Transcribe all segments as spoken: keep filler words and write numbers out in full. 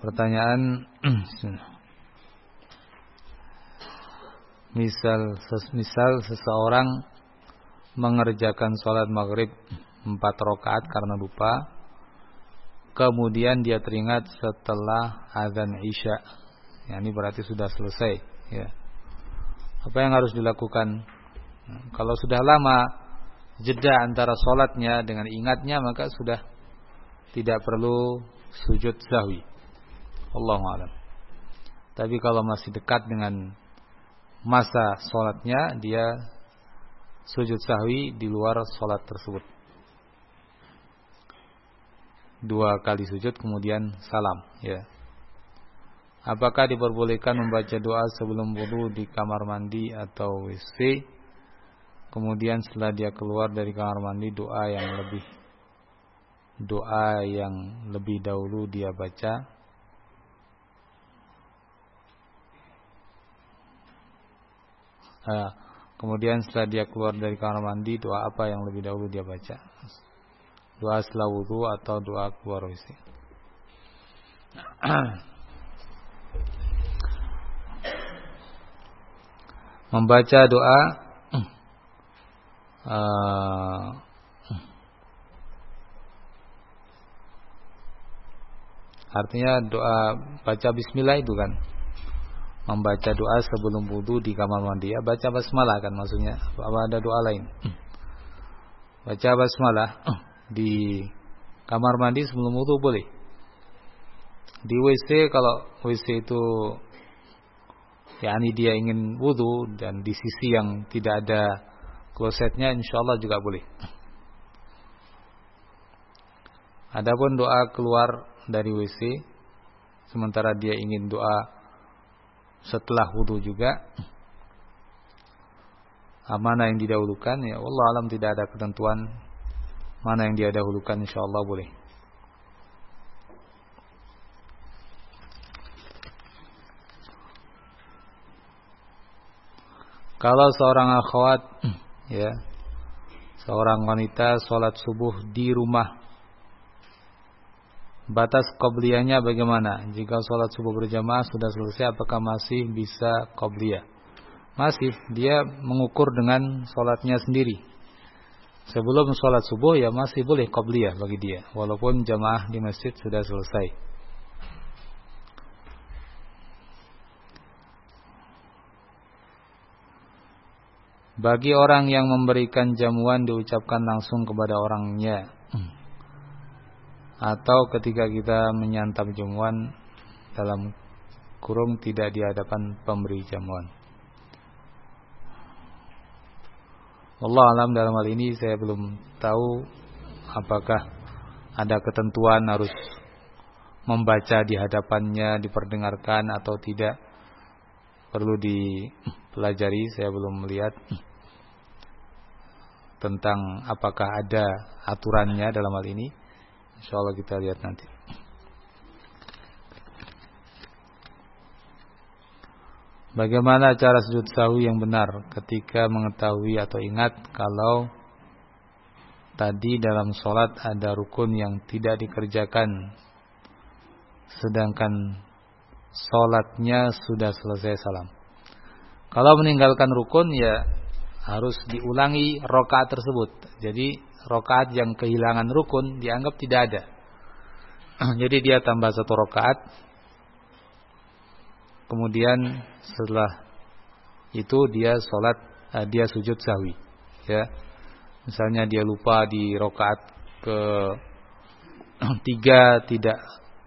Pertanyaan, misal misal seseorang mengerjakan sholat maghrib empat rakaat karena lupa, kemudian dia teringat setelah azan isya, ya, ini berarti sudah selesai, ya. Apa yang harus dilakukan? Kalau sudah lama jeda antara sholatnya dengan ingatnya, maka sudah tidak perlu sujud sahwi. Allahu a'lam. Tapi kalau masih dekat dengan masa sholatnya, dia sujud sahwi di luar sholat tersebut. Dua kali sujud kemudian salam, ya. Apakah diperbolehkan membaca doa sebelum wudu di kamar mandi atau W C? Kemudian setelah dia keluar dari kamar mandi, doa yang lebih doa yang lebih dahulu dia baca. Nah, kemudian setelah dia keluar dari kamar mandi, doa apa yang lebih dahulu dia baca? Doa setelah wudu atau doa keluar W C? Membaca doa uh, artinya doa baca bismillah itu kan, membaca doa sebelum wudu di kamar mandi, ya baca basmalah kan maksudnya. Apa ada doa lain? Baca basmalah di kamar mandi sebelum wudu boleh. Di W C, kalau W C itu yakni dia ingin wudu dan di sisi yang tidak ada klosetnya, insyaallah juga boleh. Adapun doa keluar dari W C sementara dia ingin doa setelah wudu juga, mana yang didahulukan? Ya wallahu alam, tidak ada ketentuan mana yang dia dahulukan, insyaallah boleh. Kalau seorang akhwat, ya, seorang wanita sholat subuh di rumah, batas qobliyahnya bagaimana? Jika sholat subuh berjamaah sudah selesai, apakah masih bisa qobliyah? Masih, dia mengukur dengan sholatnya sendiri. Sebelum sholat subuh ya masih boleh qobliyah bagi dia, walaupun jamaah di masjid sudah selesai. Bagi orang yang memberikan jamuan diucapkan langsung kepada orangnya, atau ketika kita menyantap jamuan dalam kurung tidak di hadapan pemberi jamuan. Wallahu alam, dalam hal ini saya belum tahu apakah ada ketentuan harus membaca di hadapannya, diperdengarkan atau tidak. Perlu dipelajari, saya belum melihat tentang apakah ada aturannya dalam hal ini. Insyaallah kita lihat nanti. Bagaimana cara sujud sahwi yang benar ketika mengetahui atau ingat kalau tadi dalam sholat ada rukun yang tidak dikerjakan, sedangkan sholatnya sudah selesai salam. Kalau meninggalkan rukun ya harus diulangi rakaat tersebut. Jadi rakaat yang kehilangan rukun dianggap tidak ada. Jadi dia tambah satu rakaat. Kemudian setelah itu dia sholat, dia sujud sahwi. Ya, misalnya dia lupa di rakaat ke tiga tidak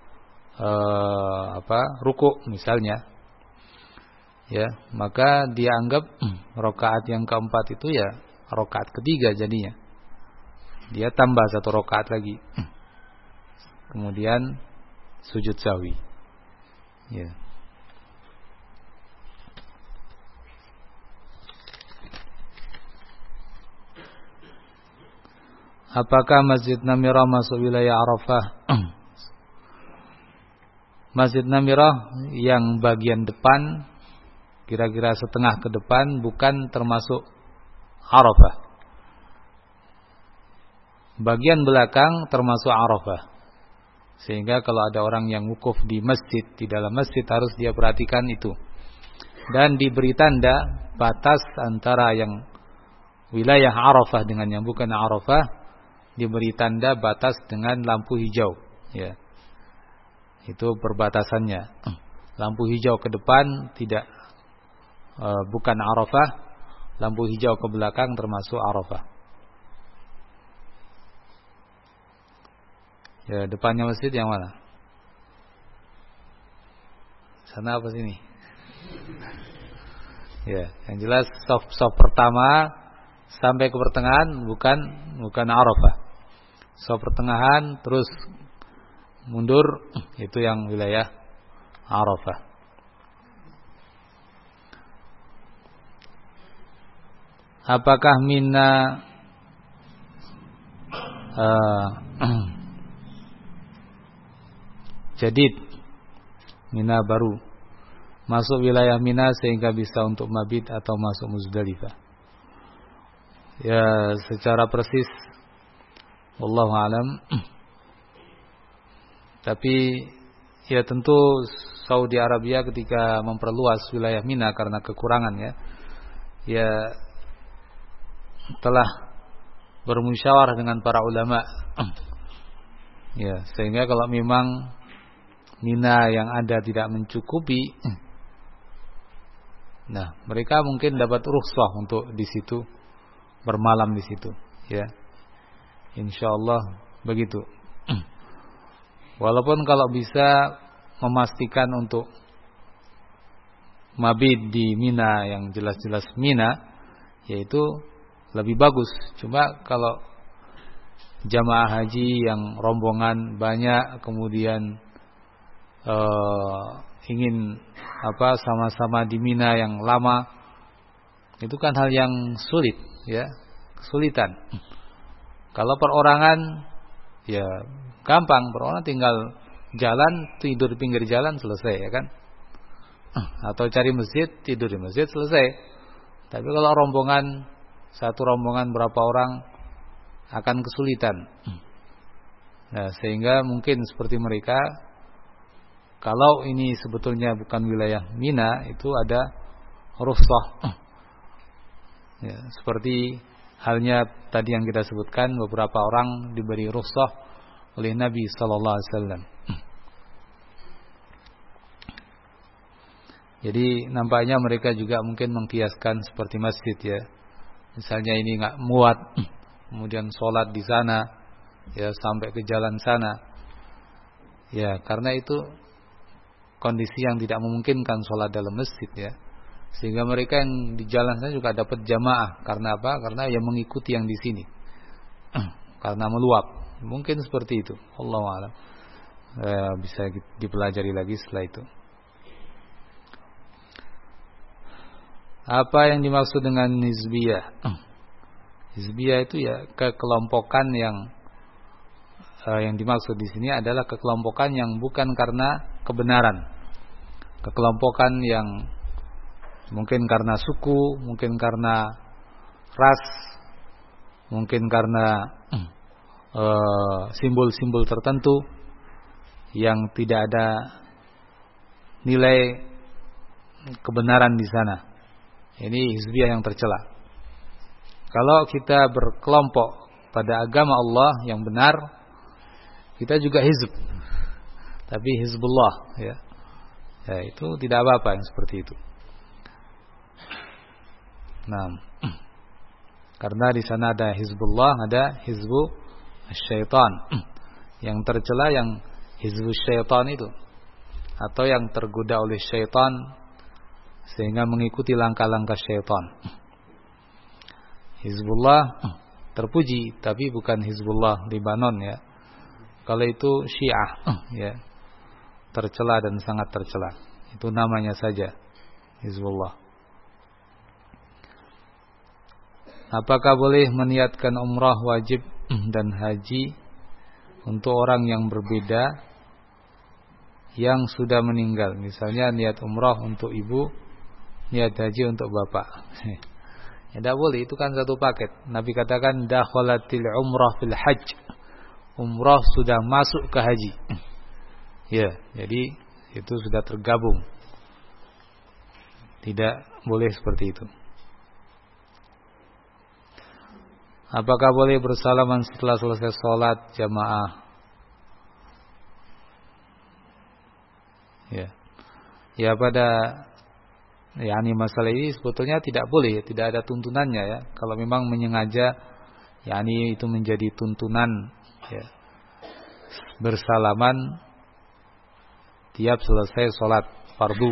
Uh, apa ruku misalnya, ya maka dia anggap rakaat yang keempat itu ya rakaat ketiga, jadinya dia tambah satu rakaat lagi, kemudian sujud sahwi, ya. Apakah Masjid Namirah masuk wilayah Arafah? Masjid Namirah yang bagian depan, kira-kira setengah ke depan, bukan termasuk Arafah. Bagian belakang termasuk Arafah. Sehingga kalau ada orang yang wukuf di masjid, di dalam masjid harus dia perhatikan itu. Dan diberi tanda batas antara yang wilayah Arafah dengan yang bukan Arafah, diberi tanda batas dengan lampu hijau, ya. Itu perbatasannya. Lampu hijau ke depan tidak e, bukan Arafah, lampu hijau ke belakang termasuk Arafah. Ya, depannya masjid yang mana? Sana apa sini? Ya, yang jelas saf saf pertama sampai ke pertengahan bukan bukan Arafah. Saf pertengahan terus mundur itu yang wilayah Arafah. Apakah Mina uh, jadid, Mina baru, masuk wilayah Mina sehingga bisa untuk mabit atau masuk Muzdalifah? Ya, secara persis wallahu alam. Tapi ya tentu Saudi Arabia ketika memperluas wilayah Mina karena kekurangan ya, ya telah bermusyawarah dengan para ulama. Ya, sehingga kalau memang Mina yang ada tidak mencukupi, nah mereka mungkin dapat rukhsah untuk di situ bermalam di situ, ya. Insyaallah begitu. Walaupun kalau bisa memastikan untuk mabit di Mina yang jelas-jelas Mina, yaitu lebih bagus. Cuma kalau jamaah haji yang rombongan banyak kemudian Uh, ingin apa sama-sama di Mina yang lama, itu kan hal yang sulit, ya, kesulitan. Kalau perorangan, ya gampang, perorangan tinggal jalan, tidur di pinggir jalan selesai, ya kan? Atau cari masjid, tidur di masjid selesai. Tapi kalau rombongan, satu rombongan berapa orang akan kesulitan. Nah, sehingga mungkin seperti mereka, kalau ini sebetulnya bukan wilayah Mina, itu ada rukhsah. Ya, seperti halnya tadi yang kita sebutkan, beberapa orang diberi rukhsah oleh Nabi sallallahu alaihi wasallam. Jadi nampaknya mereka juga mungkin mengkiaskan seperti masjid, ya. Misalnya ini enggak muat, kemudian sholat di sana, ya, sampai ke jalan sana. Ya, karena itu kondisi yang tidak memungkinkan sholat dalam masjid, ya, sehingga mereka yang di jalan sana juga dapat jamaah. Karena apa? Karena yang mengikuti yang di sini, karena meluap. Mungkin seperti itu. Allahu a'lam. Eh, bisa dipelajari lagi setelah itu. Apa yang dimaksud dengan hizbiyah? Hizbiyah itu ya kekelompokan yang yang dimaksud di sini adalah kekelompokan yang bukan karena kebenaran. Kekelompokan yang mungkin karena suku, mungkin karena ras, mungkin karena simbol-simbol uh, tertentu yang tidak ada nilai kebenaran di sana. Ini hizbiyah yang tercela. Kalau kita berkelompok pada agama Allah yang benar, kita juga hizb, tapi hizbullah, ya. Ya, itu tidak apa-apa yang seperti itu. Nah, karena di sana ada hizbullah, ada hizbu syaitan. Yang tercela yang hizbu syaitan itu, atau yang tergoda oleh syaitan sehingga mengikuti langkah-langkah syaitan. Hizbullah terpuji, tapi bukan hizbullah Libanon, ya. Kalau itu Syiah, ya, tercela dan sangat tercela. Itu namanya saja Hizbullah. Apakah boleh meniatkan umrah wajib dan haji untuk orang yang berbeda yang sudah meninggal? Misalnya niat umrah untuk ibu, niat haji untuk bapak. Ya, tidak boleh, itu kan satu paket. Nabi katakan dakhalatil umrah fil hajj. Umrah sudah masuk ke haji. Ya, jadi itu sudah tergabung. Tidak boleh seperti itu. Apakah boleh bersalaman setelah selesai sholat jamaah? Ya, ya pada yakni masalah ini sebetulnya tidak boleh, tidak ada tuntunannya ya. Kalau memang menyengaja, yakni itu menjadi tuntunan, ya, bersalaman tiap selesai sholat fardu.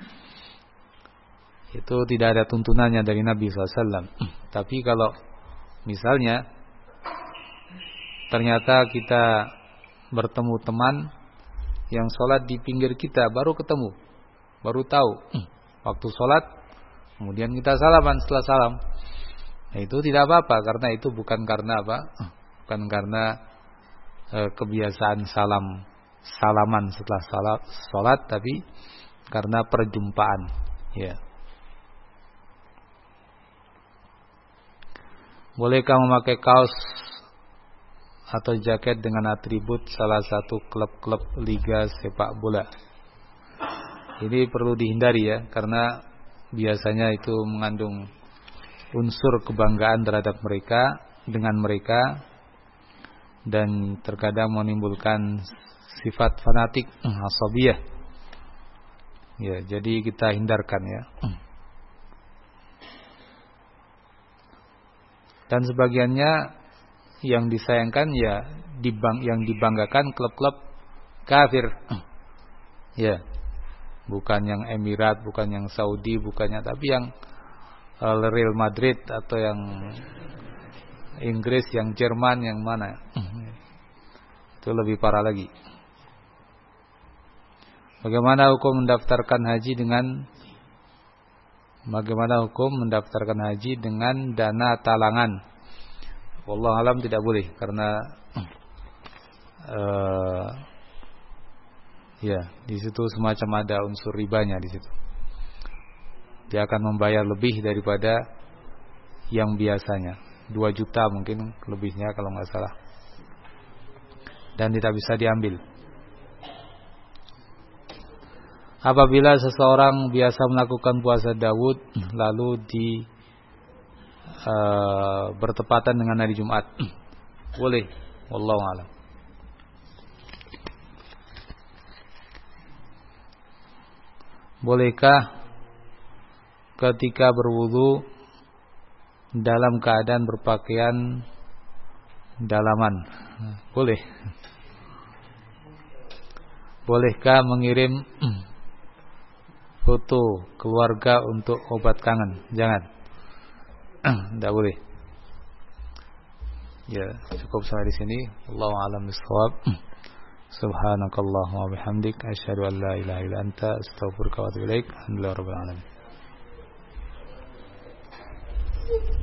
Itu tidak ada tuntunannya dari Nabi shallallahu alaihi wasallam. Tapi kalau misalnya ternyata kita bertemu teman yang sholat di pinggir kita, baru ketemu, baru tahu waktu sholat, kemudian kita salaman setelah salam, nah, itu tidak apa-apa, karena itu bukan karena apa, bukan karena e, kebiasaan salam salaman setelah salat, sholat, tapi karena perjumpaan. Ya. Bolehkah memakai kaos atau jaket dengan atribut salah satu klub-klub liga sepak bola? Ini perlu dihindari ya, karena biasanya itu mengandung unsur kebanggaan terhadap mereka, dengan mereka, dan terkadang menimbulkan sifat fanatik, asabiyah. Ya, jadi kita hindarkan ya. Dan sebagiannya yang disayangkan ya dibang, yang dibanggakan klub-klub kafir. Ya. Bukan yang Emirat, bukan yang Saudi, bukannya, tapi yang uh, Real Madrid atau yang Inggris, yang Jerman, yang mana. Itu lebih parah lagi. Bagaimana hukum mendaftarkan haji dengan Bagaimana hukum mendaftarkan haji dengan dana talangan? Wallahu alam tidak boleh, karena uh, ya di situ semacam ada unsur ribanya di situ. Dia akan membayar lebih daripada yang biasanya, dua juta mungkin lebihnya kalau nggak salah, dan tidak bisa diambil. Apabila seseorang biasa melakukan puasa Daud lalu di uh, bertepatan dengan hari Jumat, boleh, wallahu a'lam. Bolehkah ketika berwudu dalam keadaan berpakaian dalaman? Boleh. Bolehkah mengirim foto keluarga untuk obat kangen? Jangan. Tidak boleh. Ya, cukup sampai di sini. Allahu a'lam bishawab. Subhanakallahumma wa bihamdik asyhadu an la ilaha illa anta astaghfiruka wa atubu ilaik. Alhamdulillahirabbil alamin.